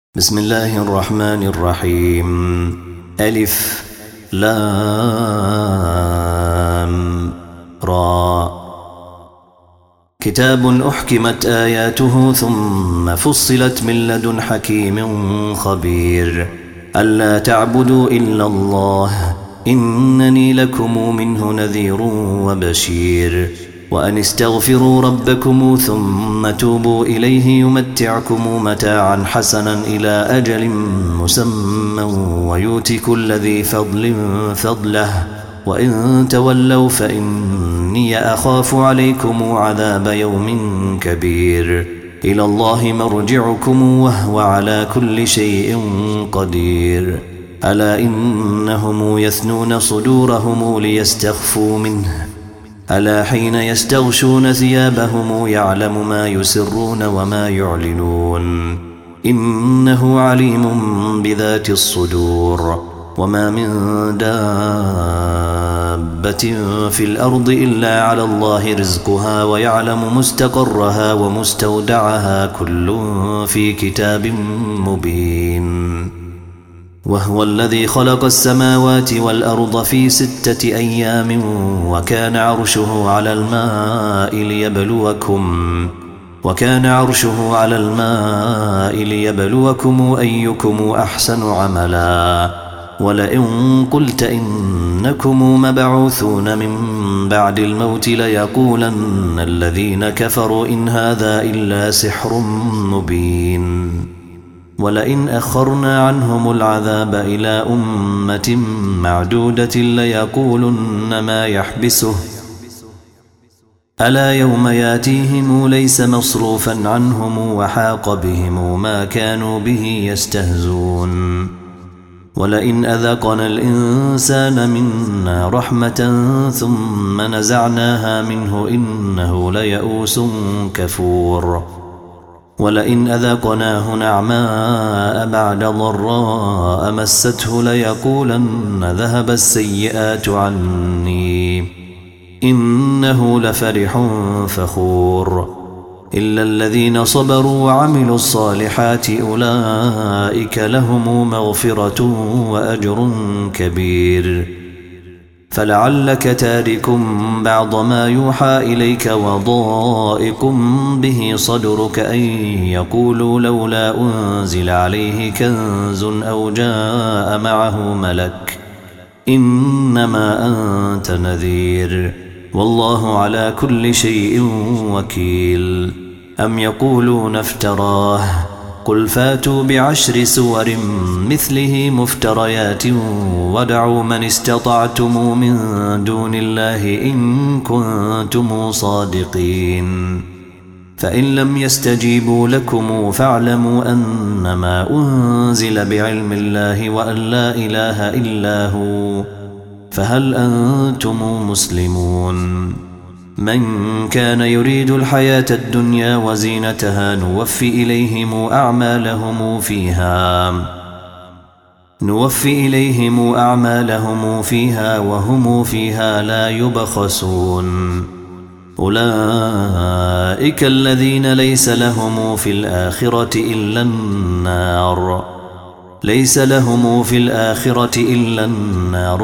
بسم الله الرحمن الرحيم. ألف لام را. كتاب أحكمت آياته ثم فصلت من لدن حكيم خبير. ألا تعبدوا إلا الله إنني لكم منه نذير وبشير. وأن استغفروا ربكم ثم توبوا إليه يمتعكم متاعا حسنا إلى أجل مسمى ويؤت كل ذي فضل فضله وإن تولوا فإني أخاف عليكم عذاب يوم كبير. إلى الله مرجعكم وهو على كل شيء قدير. ألا إنهم يثنون صدورهم ليستخفوا منه ألا حين يستغشون ثيابهم يعلم ما يسرون وما يعلنون إنه عليم بذات الصدور. وما من دابة في الأرض إلا على الله رزقها ويعلم مستقرها ومستودعها كل في كتاب مبين. وهو الذي خلق السماوات والأرض في 6 أيام وكان عرشه على الماء ليبلوكم أيكم أحسن عملا. ولئن قلت إنكم مبعوثون من بعد الموت ليقولن الذين كفروا إن هذا إلا سحر مبين. ولئن أخرنا عنهم العذاب إلى أمة معدودة ليقولن ما يحبسه ألا يوم ياتيهم ليس مصروفا عنهم وحاق بهم ما كانوا به يستهزون. ولئن أذقنا الإنسان منا رحمة ثم نزعناها منه إنه ليئوس كفور. ولئن أذقناه نعماء بعد ضراء مسته ليقولن ذهب السيئات عني إنه لفرح فخور. إلا الذين صبروا وعملوا الصالحات أولئك لهم مغفرة وأجر كبير. فلعلك تارك بعض ما يوحى إليك وضائق به صدرك أن يقولوا لولا أنزل عليه كنز أو جاء معه ملك إنما أنت نذير والله على كل شيء وكيل. أم يقولون افتراه قل فاتوا ب10 سور مثله مفتريات ودعوا من استطعتم من دون الله إن كنتم صادقين. فإن لم يستجيبوا لكم فاعلموا أنما أنزل بعلم الله وأن لا إله إلا هو فهل أنتم مسلمون. من كان يريد الحياة الدنيا وزينتها نوفي إليهم أعمالهم فيها وهم فيها لا يبخسون. أولئك الذين ليس لهم في الآخرة إلا النار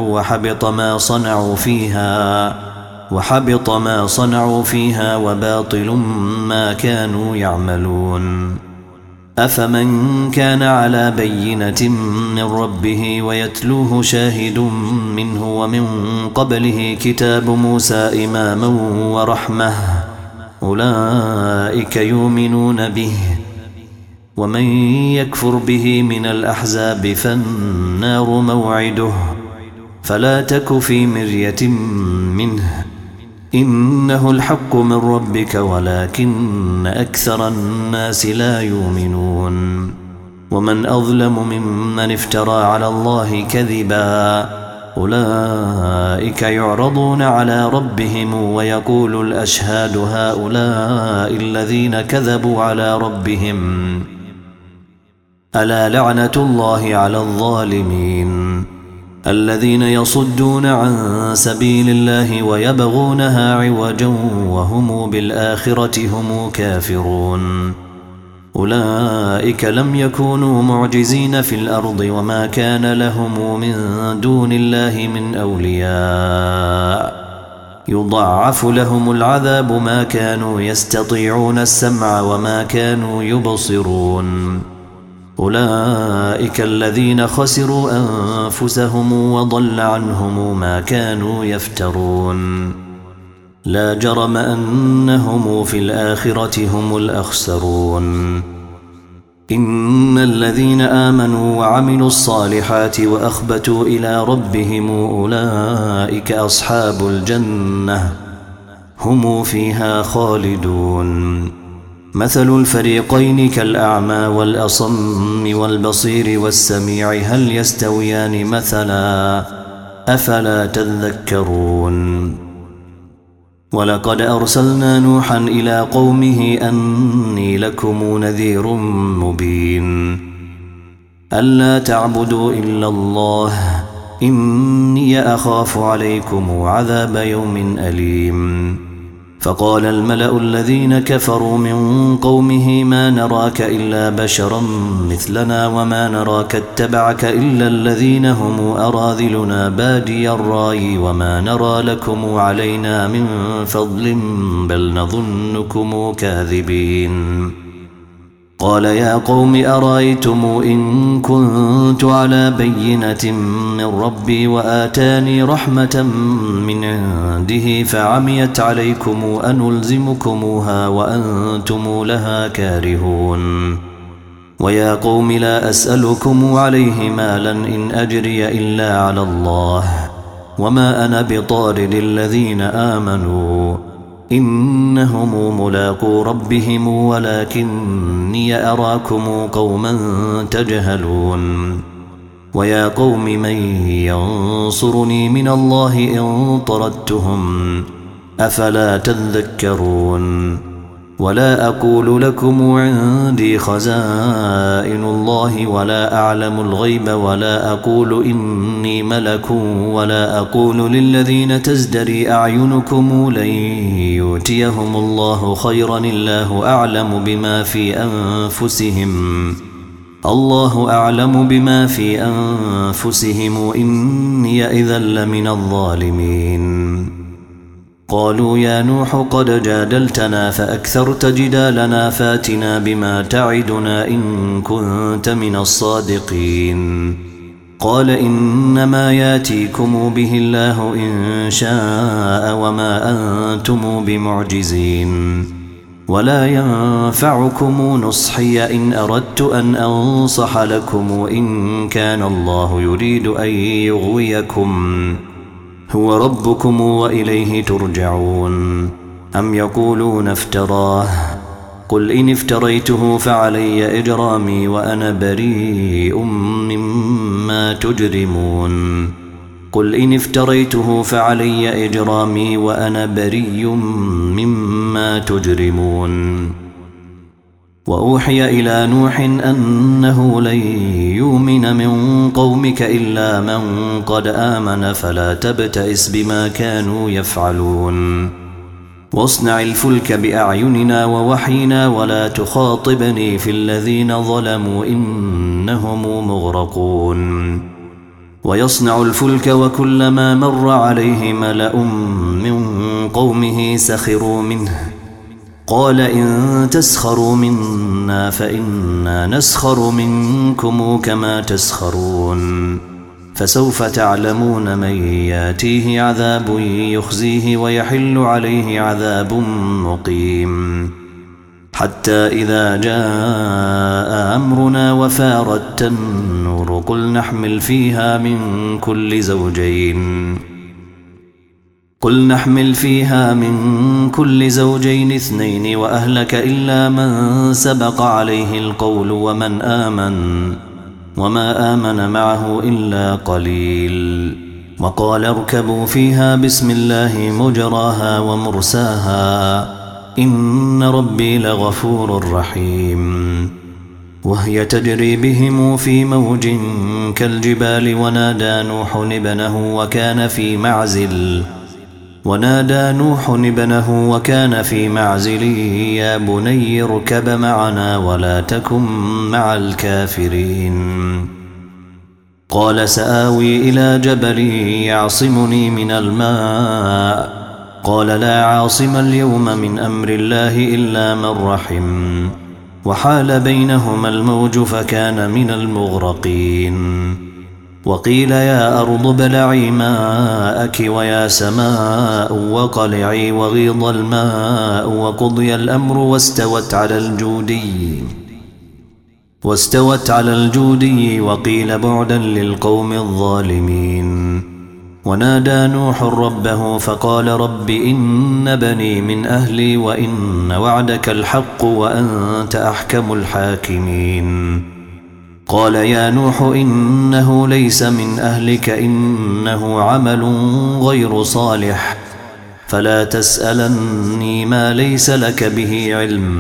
وحبط ما صنعوا فيها وباطل ما كانوا يعملون. أفمن كان على بينة من ربه ويتلوه شاهد منه ومن قبله كتاب موسى إماما ورحمة أولئك يؤمنون به. ومن يكفر به من الأحزاب فالنار موعده فلا تك في مرية منه إنه الحق من ربك ولكن أكثر الناس لا يؤمنون. ومن أظلم ممن افترى على الله كذبا أولئك يعرضون على ربهم ويقول الأشهاد هؤلاء الذين كذبوا على ربهم ألا لعنة الله على الظالمين الذين يصدون عن سبيل الله ويبغونها عوجا وهم بالآخرة هم كافرون. أولئك لم يكونوا معجزين في الأرض وما كان لهم من دون الله من أولياء يضاعف لهم العذاب ما كانوا يستطيعون السمع وما كانوا يبصرون أولئك الذين خسروا أنفسهم وضل عنهم ما كانوا يفترون لا جرم أنهم في الآخرة هم الأخسرون إن الذين آمنوا وعملوا الصالحات وأخبتوا إلى ربهم أولئك أصحاب الجنة هم فيها خالدون مثل الفريقين كالأعمى والأصم والبصير والسميع هل يستويان مثلا أفلا تذكرون ولقد أرسلنا نوحا إلى قومه أني لكم نذير مبين ألا تعبدوا إلا الله إني أخاف عليكم عذاب يوم أليم فقال الملأ الذين كفروا من قومه ما نراك إلا بشرا مثلنا وما نراك اتبعك إلا الذين هم أراذلنا بادي الرأي وما نرى لكم علينا من فضل بل نظنكم كاذبين قال يا قوم أرأيتم إن كنت على بينة من ربي وآتاني رحمة من عنده فعميت عليكم أنلزمكموها وأنتم لها كارهون ويا قوم لا أسألكم عليه مالا إن أجري إلا على الله وما أنا بطارد الذين آمنوا إنهم ملاقو ربهم ولكني أراكم قوما تجهلون ويا قوم من ينصرني من الله إن طردتهم أفلا تذكرون ولا أقول لكم عندي خزائن الله ولا أعلم الغيب ولا أقول إني ملك ولا أقول للذين تزدري أعينكم لن يؤتيهم الله خيرا الله أعلم بما في أنفسهم إني إذا لمن الظالمين قالوا يا نوح قد جادلتنا فأكثرت جدالنا فاتنا بما تعدنا إن كنت من الصادقين قال إنما ياتيكم به الله إن شاء وما أنتم بمعجزين ولا ينفعكم نصحي إن أردت أن أنصح لكم إن كان الله يريد أن يغويكم هو ربكم وإليه ترجعون أم يقولون افتراه قل إن افتريته فعلي إجرامي وأنا بريء مما تجرمون قل إن افتريته فعلي إجرامي وأنا بريء مما تجرمون وأوحي إلى نوح أنه لن يؤمن من قومك إلا من قد آمن فلا تبتئس بما كانوا يفعلون واصنع الفلك بأعيننا ووحينا ولا تخاطبني في الذين ظلموا إنهم مغرقون ويصنع الفلك وكلما مر عليه ملأ من قومه سخروا منه قال إن تسخروا منا فإنا نسخر منكم كما تسخرون فسوف تعلمون من ياتيه عذاب يخزيه ويحل عليه عذاب مقيم حتى إذا جاء أمرنا وفارت النور قل نحمل فيها من كل زوجين اثنين وأهلك إلا من سبق عليه القول وما آمن معه إلا قليل وقال اركبوا فيها بسم الله مجراها ومرساها إن ربي لغفور رحيم وهي تجري بهم في موج كالجبال ونادى نوح ابنه وكان في معزل ونادى نوح ابنه وكان في معزل يا بني اركب معنا ولا تكن مع الكافرين قال سآوي إلى جبل يعصمني من الماء قال لا عاصم اليوم من أمر الله إلا من رحم وحال بينهما الموج فكان من المغرقين وقيل يا أرض ابلعي ماءك ويا سماء وقلعي وغيض الماء وقضي الأمر واستوت على الجودي وقيل بعدا للقوم الظالمين ونادى نوح ربه فقال رب إن بني من أهلي وإن وعدك الحق وأنت أحكم الحاكمين قال يا نوح إنه ليس من أهلك إنه عمل غير صالح فلا تسألني ما ليس لك به علم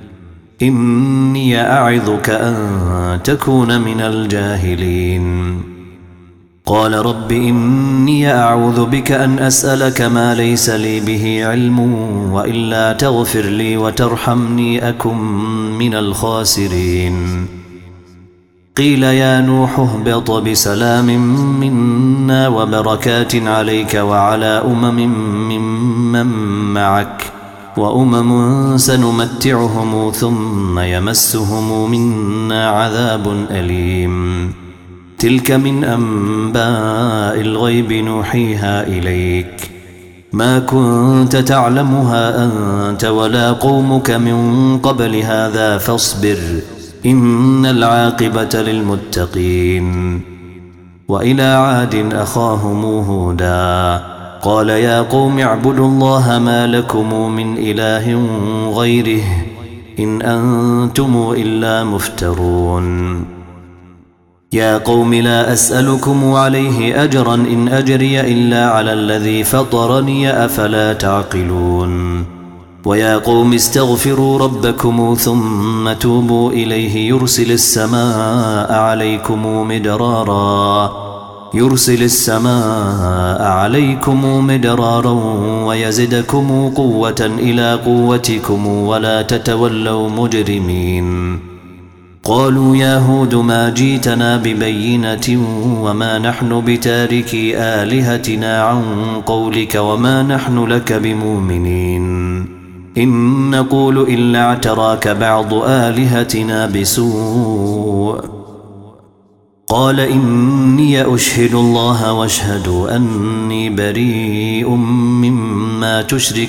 إني أعظك أن تكون من الجاهلين قال رب إني أعوذ بك أن أسألك ما ليس لي به علم وإلا تغفر لي وترحمني أكن من الخاسرين قيل يا نوح اهبط بسلام منا وبركات عليك وعلى ممن معك وأمم سنمتعهم ثم يمسهم منا عذاب أليم تلك من أنباء الغيب نوحيها إليك ما كنت تعلمها أنت ولا قومك من قبل هذا فاصبر إن العاقبة للمتقين وإلى عاد أخاهم هودا قال يا قوم اعبدوا الله ما لكم من إله غيره إن أنتم إلا مفترون يا قوم لا أسألكم عليه أجرا إن أجري إلا على الذي فطرني أفلا تعقلون ويا قوم استغفروا ربكم ثم توبوا إليه يرسل السماء عليكم مدرارا ويزدكم قوة إلى قوتكم ولا تتولوا مجرمين قالوا يا هود ما جيتنا ببينة وما نحن بتاركي آلهتنا عن قولك وما نحن لك بمؤمنين إن نقول إلا اعتراك بعض آلهتنا بسوء قال إني أشهد الله واشهدوا أني بريء مما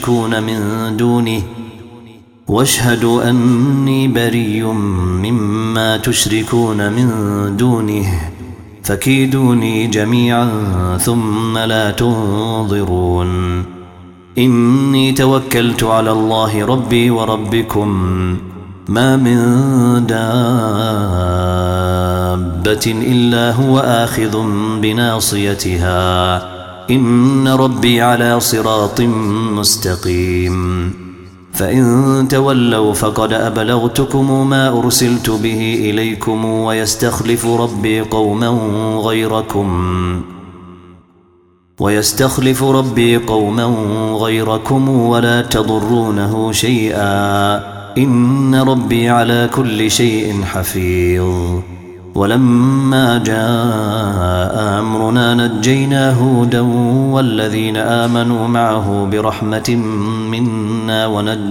تشركون من دونه فكيدوني جميعا ثم لا تنظرون إني توكلت على الله ربي وربكم ما من دابة إلا هو آخذ بناصيتها إن ربي على صراط مستقيم فإن تولوا فقد أبلغتكم ما أرسلت به إليكم ويستخلف ربي قوما غيركم ولا تضرونه شيئا إن ربي على كل شيء حفيظ ولما جاء أمرنا نجينا هودا والذين آمنوا معه برحمة منا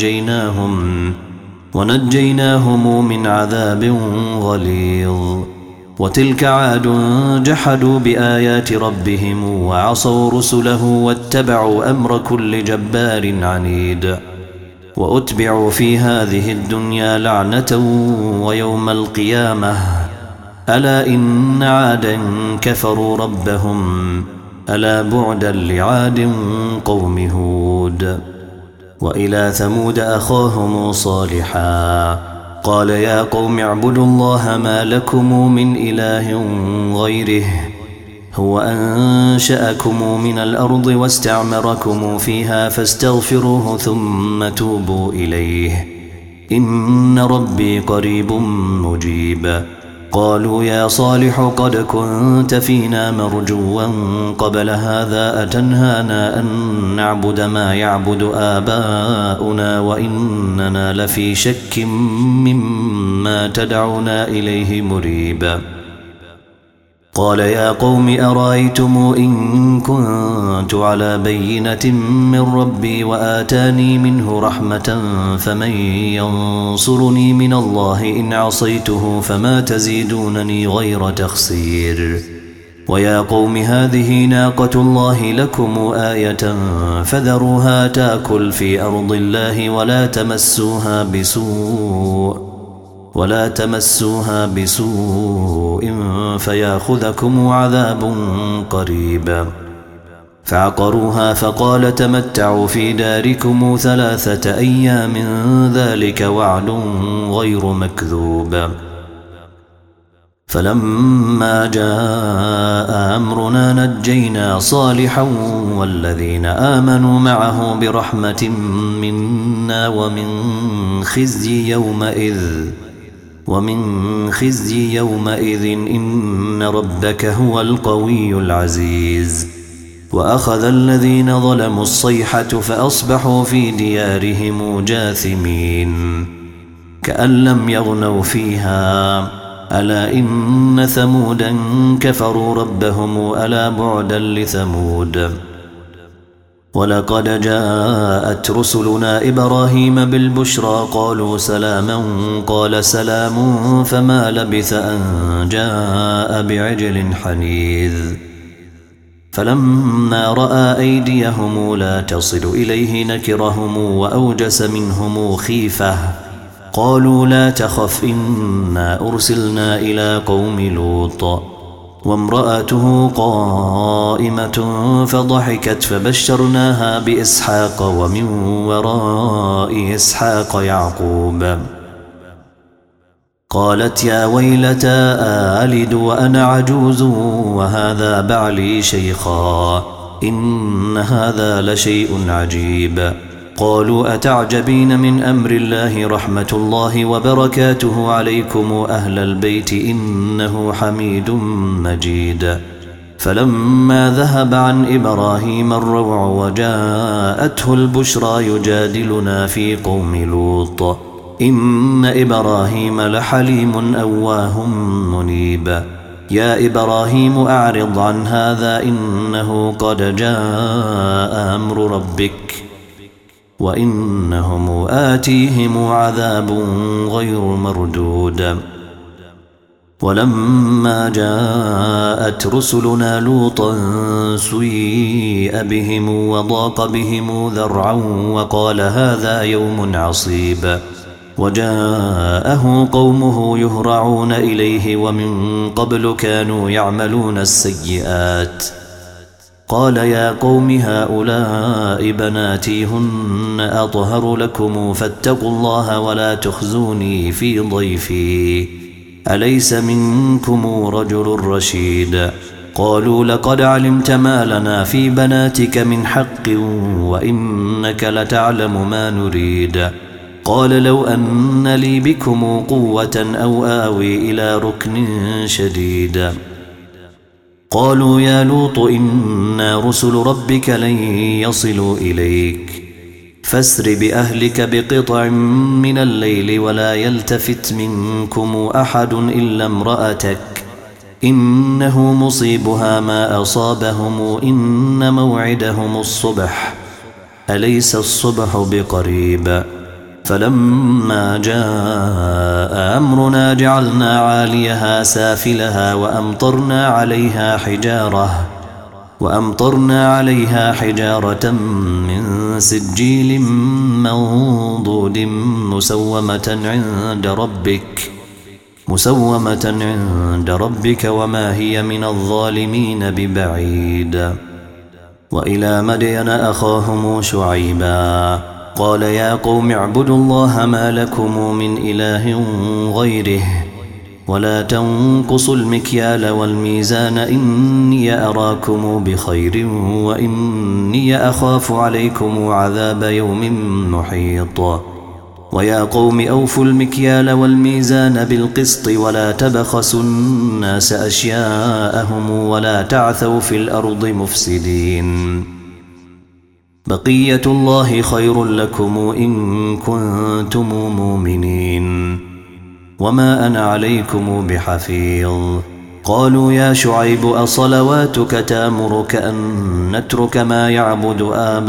ونجيناهم من عذاب غليظ وتلك عاد جحدوا بآيات ربهم وعصوا رسله واتبعوا أمر كل جبار عنيد وأتبعوا في هذه الدنيا لعنة ويوم القيامة ألا إن عادا كفروا ربهم ألا بعدا لعاد قوم هود وإلى ثمود أخاهم صالحا قال يا قوم اعبدوا الله ما لكم من إله غيره هو أنشأكم من الأرض واستعمركم فيها فاستغفروه ثم توبوا إليه إن ربي قريب مجيب قالوا يا صالح قد كنت فينا مرجوا قبل هذا أتنهانا أن نعبد ما يعبد آباؤنا وإننا لفي شك مما تدعونا إليه مريب. قال يا قوم أرأيتم إن كنت على بينة من ربي وآتاني منه رحمة فمن ينصرني من الله إن عصيته فما تزيدونني غير تخسير. ويا قوم هذه ناقة الله لكم آية فذروها تأكل في أرض الله ولا تمسوها بسوء فياخذكم عذاب قريب. فعقروها فقال تمتعوا في داركم 3 أيام ذلك وعد غير مكذوب. فلما جاء أمرنا نجينا صالحا والذين آمنوا معه برحمة منا ومن خزي يومئذ إن ربك هو القوي العزيز. وأخذ الذين ظلموا الصيحة فأصبحوا في ديارهم جاثمين كأن لم يغنوا فيها ألا إن ثمودا كفروا ربهم ألا بعدا لثمود. ولقد جاءت رسلنا إبراهيم بالبشرى قالوا سلاما قال سلام فما لبث أن جاء بعجل حنيذ. فلما رأى أيديهم لا تصل إليه نكرهم وأوجس منهم خيفة قالوا لا تخف إنا أرسلنا إلى قوم لوط وامرأته قائمة فضحكت فبشرناها بإسحاق ومن وراء إسحاق يعقوب. قالت يا ويلتى آلد وأنا عجوز وهذا بعلي شيخا إن هذا لشيء عجيب. قالوا أتعجبين من أمر الله رحمة الله وبركاته عليكم أهل البيت إنه حميد مجيد. فلما ذهب عن إبراهيم الروع وجاءته البشرى يجادلنا في قوم لوط إن إبراهيم لحليم أواه منيب. يا إبراهيم أعرض عن هذا إنه قد جاء أمر ربك وإنهم آتيهم عذاب غير مردود. ولما جاءت رسلنا لوطا سيء بهم وضاق بهم ذرعا وقال هذا يوم عصيب. وجاءه قومه يهرعون إليه ومن قبل كانوا يعملون السيئات. قال يا قوم هؤلاء بناتي هن أطهر لكم فاتقوا الله ولا تخزوني في ضيفي أليس منكم رجل رشيد. قالوا لقد علمت ما لنا في بناتك من حق وإنك لتعلم ما نريد. قال لو أن لي بكم قوة أو آوي إلى ركن شديد. قالوا يا لوط إنا رسل ربك لن يصلوا إليك فاسر بأهلك بقطع من الليل ولا يلتفت منكم أحد إلا امرأتك إنه مصيبها ما أصابهم إن موعدهم الصبح أليس الصبح بقريب. فلما جاء أمرنا جعلنا عاليها سافلها وأمطرنا عليها حجارة من سجيل منضود مسومة عند ربك وما هي من الظالمين ببعيد. وإلى مدين أخاهم شعيبا قال يا قوم اعبدوا الله ما لكم من إله غيره ولا تنقصوا المكيال والميزان إني أراكم بخير وإني أخاف عليكم عذاب يوم محيط. ويا قوم أوفوا المكيال والميزان بالقسط ولا تبخسوا الناس أشياءهم ولا تعثوا في الأرض مفسدين بقية الله خير لكم إن كنتم مؤمنين وما أنا عليكم بحفيظ قالوا يا شعيب أصلواتك تأمرك أن نترك ما يعبد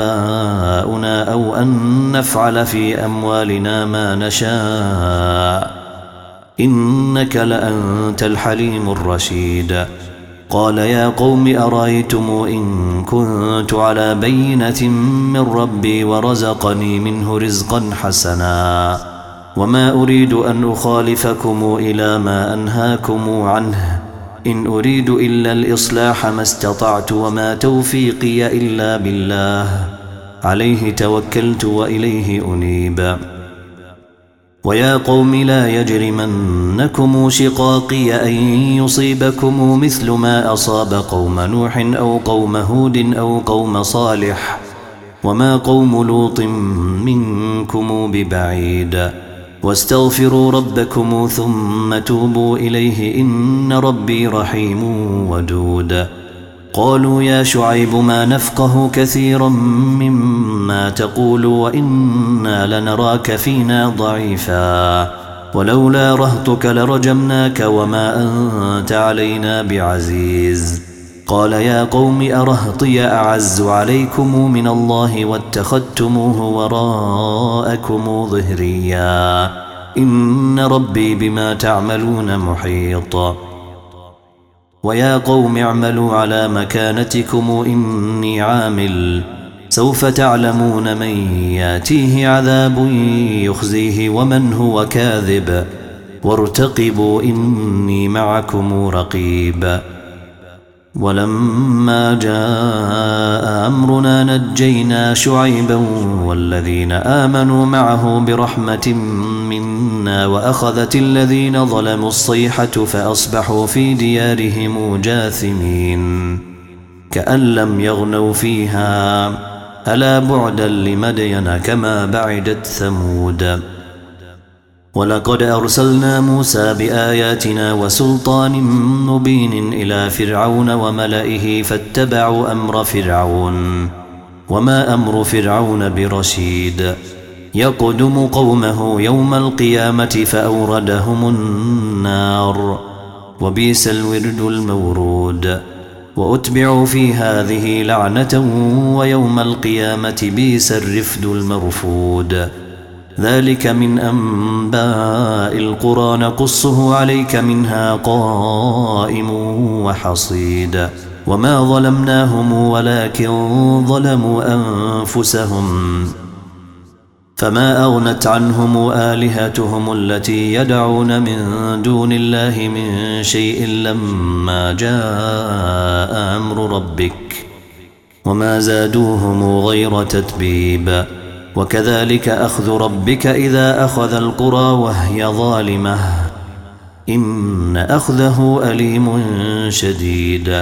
آباؤنا أو أن نفعل في أموالنا ما نشاء إنك لأنت الحليم الرشيد قال يا قوم أرأيتم إن كنت على بينة من ربي ورزقني منه رزقا حسنا وما أريد أن أخالفكم إلى ما أنهاكم عنه إن أريد إلا الإصلاح ما استطعت وما توفيقي إلا بالله عليه توكلت وإليه أنيب ويا قوم لا يجرمنكم شقاقي أن يصيبكم مثل ما أصاب قوم نوح أو قوم هود أو قوم صالح وما قوم لوط منكم ببعيد واستغفروا ربكم ثم توبوا إليه إن ربي رحيم ودود قالوا يا شعيب ما نفقه كثيرا مما تقول وإنا لنراك فينا ضعيفا ولولا رهطك لرجمناك وما أنت علينا بعزيز قال يا قوم أرهطي أعز عليكم من الله واتخذتموه وراءكم ظهريا إن ربي بما تعملون محيط ويا قوم اعملوا على مكانتكم إني عامل سوف تعلمون من ياتيه عذاب يخزيه ومن هو كاذب وارتقبوا إني معكم رقيب ولما جاء أمرنا نجينا شعيبا والذين آمنوا معه برحمة منا وأخذت الذين ظلموا الصيحة فأصبحوا في ديارهم جاثمين كأن لم يغنوا فيها ألا بعدا لمدين كما بعدت ثمود ولقد أرسلنا موسى بآياتنا وسلطان مبين إلى فرعون وملئه فاتبعوا أمر فرعون وما أمر فرعون برشيد يقدم قومه يوم القيامة فأوردهم النار وبئس الورد المورود وأتبعوا في هذه لعنة ويوم القيامة بئس الرفد المرفود ذلك من أنباء القرى نقصه عليك منها قائم وحصيد وما ظلمناهم ولكن ظلموا أنفسهم فما أغنت عنهم آلهتهم التي يدعون من دون الله من شيء لما جاء أمر ربك وما زادوهم غير تتبيب وكذلك أخذ ربك إذا أخذ القرى وهي ظالمة إن أخذه أليم شديد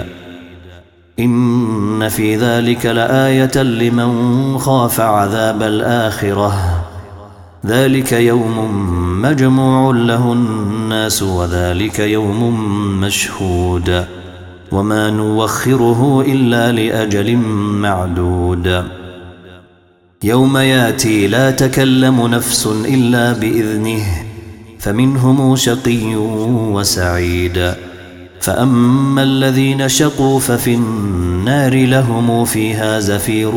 إن في ذلك لآية لمن خاف عذاب الآخرة ذلك يوم مجموع له الناس وذلك يوم مشهود وما نوخره إلا لأجل معدود يوم ياتي لا تكلم نفس إلا بإذنه فمنهم شقي وسعيد فأما الذين شقوا ففي النار لهم فيها زفير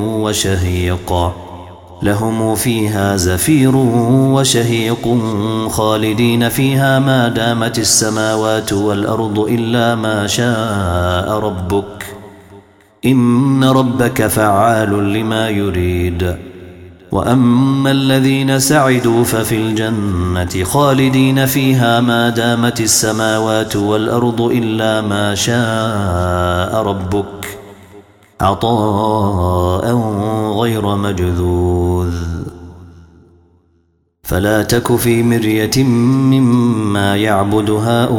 وشهيق خالدين فيها ما دامت السماوات والأرض إلا ما شاء ربك إن ربك فعال لما يريد وأما الذين سعدوا ففي الجنة خالدين فيها ما دامت السماوات والأرض إلا ما شاء ربك عطاء غير مجذوذ فلا تك في مرية مما يعبد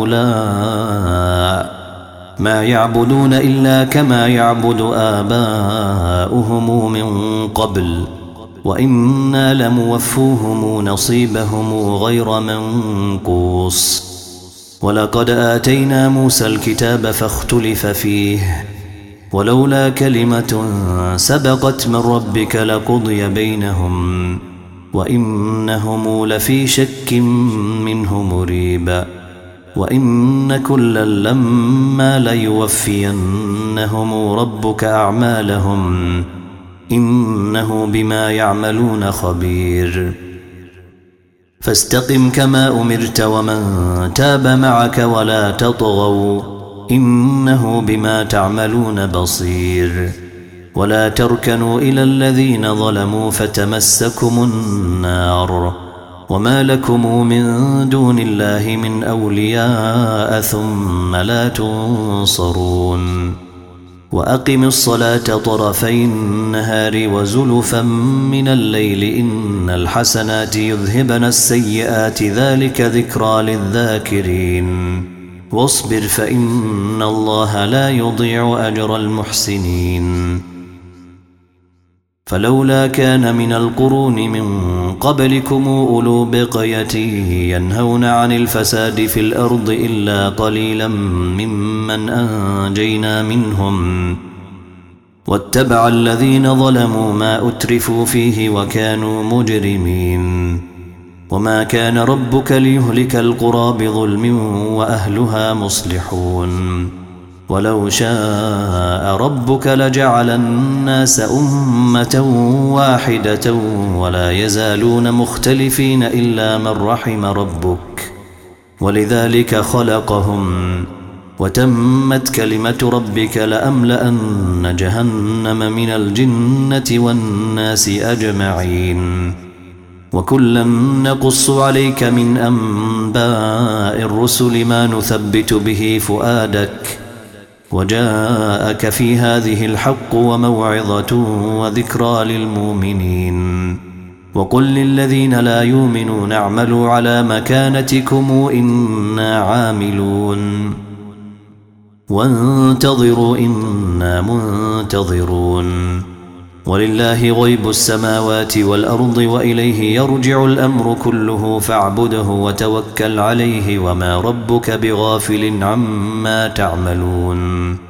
هؤلاء ما يعبدون إلا كما يعبد آباؤهم من قبل وإنا لموفوهم نصيبهم غير منقوص. ولقد آتينا موسى الكتاب فاختلف فيه ولولا كلمة سبقت من ربك لقضي بينهم وإنهم لفي شك منه مريب. وإن كلا لما ليوفينهم ربك أعمالهم إنه بما يعملون خبير. فاستقم كما أمرت ومن تاب معك ولا تطغوا إنه بما تعملون بصير. ولا تركنوا إلى الذين ظلموا فتمسكم النار وما لكم من دون الله من أولياء ثم لا تنصرون. وأقم الصلاة طرفي النهار وزلفا من الليل إن الحسنات يذهبن السيئات ذلك ذكرى للذاكرين. واصبر فإن الله لا يضيع أجر المحسنين. فلولا كان من القرون من قبلكم أولو بقية ينهون عن الفساد في الأرض إلا قليلا ممن أنجينا منهم واتبع الذين ظلموا ما أترفوا فيه وكانوا مجرمين. وما كان ربك ليهلك القرى بظلم وأهلها مصلحون. ولو شاء ربك لجعل الناس أمة واحدة ولا يزالون مختلفين إلا من رحم ربك ولذلك خلقهم وتمت كلمة ربك لأملأن جهنم من الجنة والناس أجمعين. وكلا نقص عليك من أنباء الرسل ما نثبت به فؤادك وجاءك في هذه الحق وموعظة وذكرى للمؤمنين. وقل للذين لا يؤمنون اعملوا على مكانتكم إنا عاملون وانتظروا إنا منتظرون. ولله غيب السماوات والأرض وإليه يرجع الأمر كله فاعبده وتوكل عليه وما ربك بغافل عما تعملون.